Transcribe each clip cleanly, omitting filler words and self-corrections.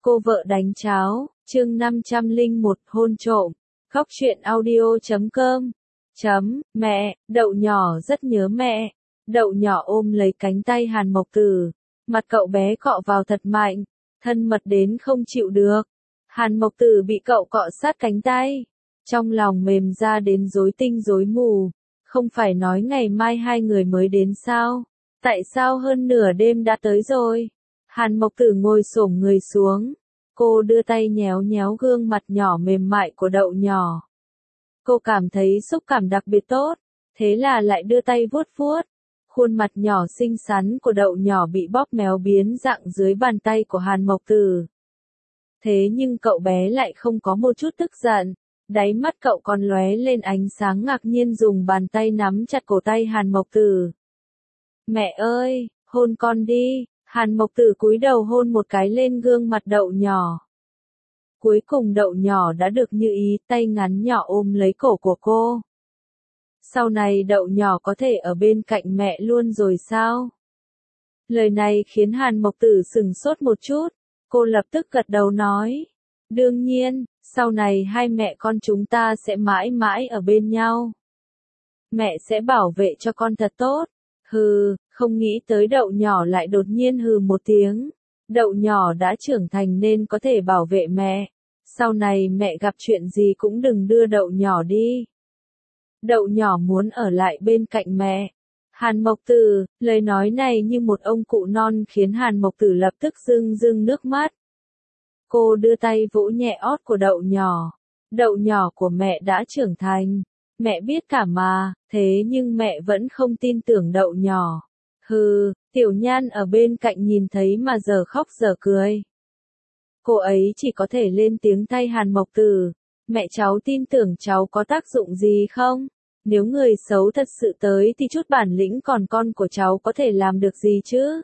Cô vợ đánh cháo, chương 501 hôn trộm, khóc chuyện audio.com. Mẹ, Đậu nhỏ rất nhớ mẹ. Đậu nhỏ ôm lấy cánh tay Hàn Mộc Tử, mặt cậu bé cọ vào thật mạnh, thân mật đến không chịu được. Hàn Mộc Tử bị cậu cọ sát cánh tay, trong lòng mềm ra đến rối tinh rối mù. Không phải nói ngày mai hai người mới đến sao? Tại sao hơn nửa đêm đã tới rồi? Hàn Mộc Tử ngồi xổm người xuống. Cô đưa tay nhéo nhéo gương mặt nhỏ mềm mại của Đậu nhỏ. Cô cảm thấy xúc cảm đặc biệt tốt, thế là lại đưa tay vuốt vuốt. Khuôn mặt nhỏ xinh xắn của Đậu nhỏ bị bóp méo biến dạng dưới bàn tay của Hàn Mộc Tử. Thế nhưng cậu bé lại không có một chút tức giận, đáy mắt cậu còn lóe lên ánh sáng ngạc nhiên, dùng bàn tay nắm chặt cổ tay Hàn Mộc Tử. Mẹ ơi, hôn con đi. Hàn Mộc Tử cúi đầu hôn một cái lên gương mặt Đậu nhỏ. Cuối cùng Đậu nhỏ đã được như ý, tay ngắn nhỏ ôm lấy cổ của cô. Sau này Đậu nhỏ có thể ở bên cạnh mẹ luôn rồi sao? Lời này khiến Hàn Mộc Tử sửng sốt một chút, cô lập tức gật đầu nói. Đương nhiên, sau này hai mẹ con chúng ta sẽ mãi mãi ở bên nhau. Mẹ sẽ bảo vệ cho con thật tốt. Hừ, không nghĩ tới Đậu nhỏ lại đột nhiên hừ một tiếng. Đậu nhỏ đã trưởng thành nên có thể bảo vệ mẹ. Sau này mẹ gặp chuyện gì cũng đừng đưa Đậu nhỏ đi. Đậu nhỏ muốn ở lại bên cạnh mẹ. Hàn Mộc Tử, lời nói này như một ông cụ non khiến Hàn Mộc Tử lập tức rưng rưng nước mắt. Cô đưa tay vỗ nhẹ ót của Đậu nhỏ. Đậu nhỏ của mẹ đã trưởng thành. Mẹ biết cả mà, thế nhưng mẹ vẫn không tin tưởng Đậu nhỏ. Hừ, Tiểu Nhan ở bên cạnh nhìn thấy mà giờ khóc giờ cười. Cô ấy chỉ có thể lên tiếng thay Hàn Mộc Tử. Mẹ cháu tin tưởng cháu có tác dụng gì không? Nếu người xấu thật sự tới thì chút bản lĩnh còn con của cháu có thể làm được gì chứ?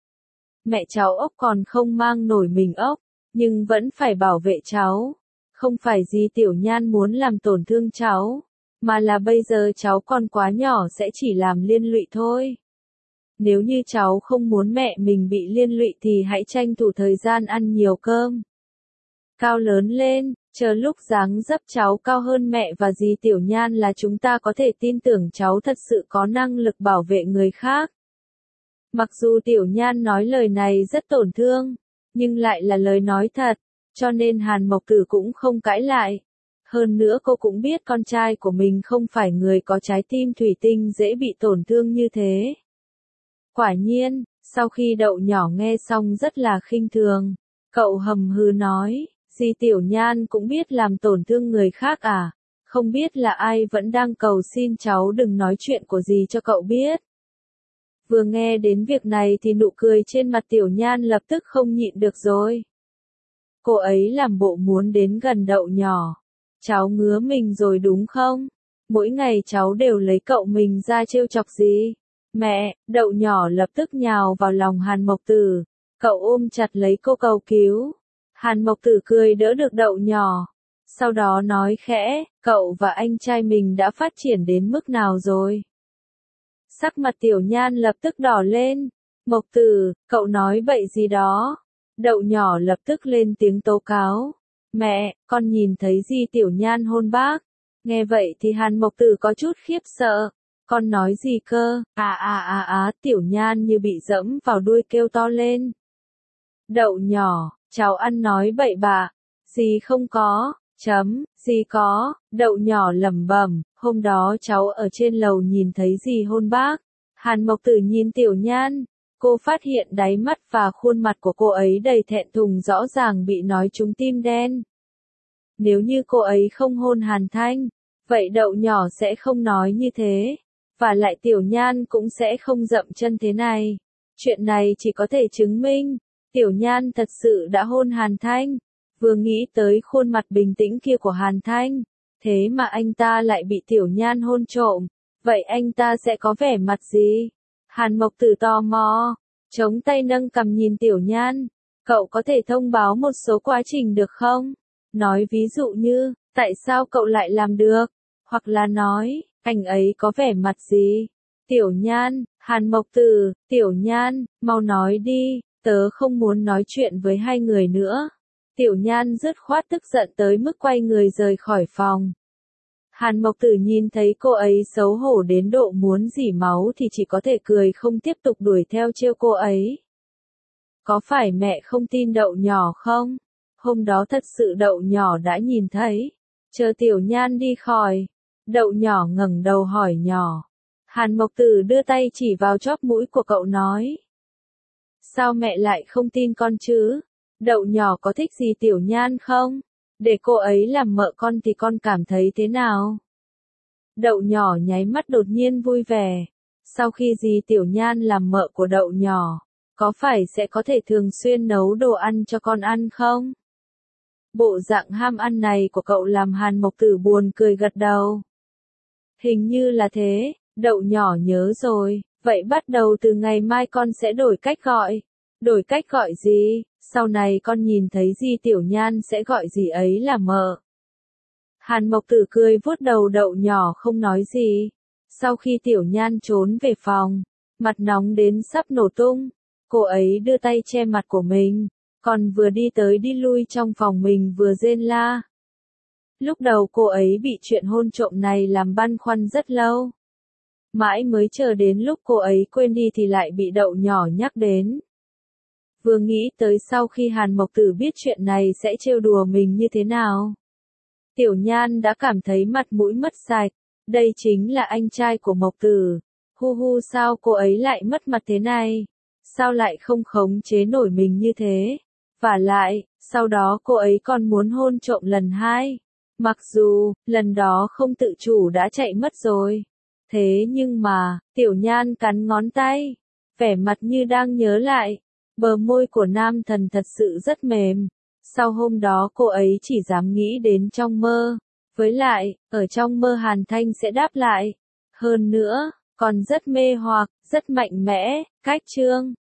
Mẹ cháu ốc còn không mang nổi mình ốc, nhưng vẫn phải bảo vệ cháu. Không phải gì Tiểu Nhan muốn làm tổn thương cháu, mà là bây giờ cháu còn quá nhỏ sẽ chỉ làm liên lụy thôi. Nếu như cháu không muốn mẹ mình bị liên lụy thì hãy tranh thủ thời gian ăn nhiều cơm. Cao lớn lên, chờ lúc dáng dấp cháu cao hơn mẹ và dì Tiểu Nhan là chúng ta có thể tin tưởng cháu thật sự có năng lực bảo vệ người khác. Mặc dù Tiểu Nhan nói lời này rất tổn thương, nhưng lại là lời nói thật, cho nên Hàn Mộc Tử cũng không cãi lại. Hơn nữa cô cũng biết con trai của mình không phải người có trái tim thủy tinh dễ bị tổn thương như thế. Quả nhiên, sau khi Đậu nhỏ nghe xong rất là khinh thường, cậu hầm hừ nói, dì Tiểu Nhan cũng biết làm tổn thương người khác à, không biết là ai vẫn đang cầu xin cháu đừng nói chuyện của dì cho cậu biết. Vừa nghe đến việc này thì nụ cười trên mặt Tiểu Nhan lập tức không nhịn được rồi. Cô ấy làm bộ muốn đến gần Đậu nhỏ. Cháu ngứa mình rồi đúng không? Mỗi ngày cháu đều lấy cậu mình ra trêu chọc gì? Mẹ, Đậu nhỏ lập tức nhào vào lòng Hàn Mộc Tử. Cậu ôm chặt lấy cô cầu cứu. Hàn Mộc Tử cười đỡ được Đậu nhỏ. Sau đó nói khẽ, cậu và anh trai mình đã phát triển đến mức nào rồi? Sắc mặt Tiểu Nhan lập tức đỏ lên. Mộc Tử, cậu nói bậy gì đó? Đậu nhỏ lập tức lên tiếng tố cáo. Mẹ, con nhìn thấy gì Tiểu Nhan hôn bác. Nghe vậy thì Hàn Mộc Tử có chút khiếp sợ. Con nói gì cơ? Tiểu Nhan như bị dẫm vào đuôi kêu to lên. Đậu nhỏ, cháu ăn nói bậy bạ. Dì không có. Dì có. Đậu nhỏ lẩm bẩm. Hôm đó cháu ở trên lầu nhìn thấy dì hôn bác. Hàn Mộc Tử nhìn Tiểu Nhan. Cô phát hiện đáy mắt và khuôn mặt của cô ấy đầy thẹn thùng, rõ ràng bị nói trúng tim đen. Nếu như cô ấy không hôn Hàn Thanh, vậy Đậu nhỏ sẽ không nói như thế. Và lại Tiểu Nhan cũng sẽ không dậm chân thế này. Chuyện này chỉ có thể chứng minh, Tiểu Nhan thật sự đã hôn Hàn Thanh. Vừa nghĩ tới khuôn mặt bình tĩnh kia của Hàn Thanh, thế mà anh ta lại bị Tiểu Nhan hôn trộm, vậy anh ta sẽ có vẻ mặt gì? Hàn Mộc Tử tò mò, chống tay nâng cằm nhìn Tiểu Nhan. Cậu có thể thông báo một số quá trình được không? Nói ví dụ như, tại sao cậu lại làm được? Hoặc là nói, anh ấy có vẻ mặt gì? Tiểu Nhan, Hàn Mộc Tử, Tiểu Nhan, mau nói đi, tớ không muốn nói chuyện với hai người nữa. Tiểu Nhan dứt khoát tức giận tới mức quay người rời khỏi phòng. Hàn Mộc Tử nhìn thấy cô ấy xấu hổ đến độ muốn rỉ máu thì chỉ có thể cười không tiếp tục đuổi theo trêu cô ấy. Có phải mẹ không tin Đậu Nhỏ không? Hôm đó thật sự Đậu Nhỏ đã nhìn thấy. Chờ Tiểu Nhan đi khỏi. Đậu Nhỏ ngẩng đầu hỏi nhỏ. Hàn Mộc Tử đưa tay chỉ vào chóp mũi của cậu nói. Sao mẹ lại không tin con chứ? Đậu Nhỏ có thích gì Tiểu Nhan không? Để cô ấy làm mợ con thì con cảm thấy thế nào? Đậu Nhỏ nháy mắt đột nhiên vui vẻ. Sau khi dì Tiểu Nhan làm mợ của Đậu Nhỏ, có phải sẽ có thể thường xuyên nấu đồ ăn cho con ăn không? Bộ dạng ham ăn này của cậu làm Hàn Mộc Tử buồn cười gật đầu. Hình như là thế, Đậu Nhỏ nhớ rồi, vậy bắt đầu từ ngày mai con sẽ đổi cách gọi. Đổi cách gọi gì? Sau này con nhìn thấy dì Tiểu Nhan sẽ gọi dì ấy là mợ. Hàn Mộc Tử cười vuốt đầu Đậu Nhỏ không nói gì. Sau khi Tiểu Nhan trốn về phòng, mặt nóng đến sắp nổ tung, cô ấy đưa tay che mặt của mình, còn vừa đi tới đi lui trong phòng mình vừa rên la. Lúc đầu cô ấy bị chuyện hôn trộm này làm băn khoăn rất lâu. Mãi mới chờ đến lúc cô ấy quên đi thì lại bị Đậu Nhỏ nhắc đến. Vừa nghĩ tới sau khi Hàn Mộc Tử biết chuyện này sẽ trêu đùa mình như thế nào. Tiểu Nhan đã cảm thấy mặt mũi mất sạch. Đây chính là anh trai của Mộc Tử. Hu hu, sao cô ấy lại mất mặt thế này? Sao lại không khống chế nổi mình như thế? Vả lại, sau đó cô ấy còn muốn hôn trộm lần hai. Mặc dù, lần đó không tự chủ đã chạy mất rồi. Thế nhưng mà, Tiểu Nhan cắn ngón tay. Vẻ mặt như đang nhớ lại. Bờ môi của nam thần thật sự rất mềm. Sau hôm đó cô ấy chỉ dám nghĩ đến trong mơ. Với lại, ở trong mơ Hàn Thanh sẽ đáp lại. Hơn nữa, còn rất mê hoặc, rất mạnh mẽ. Cách chương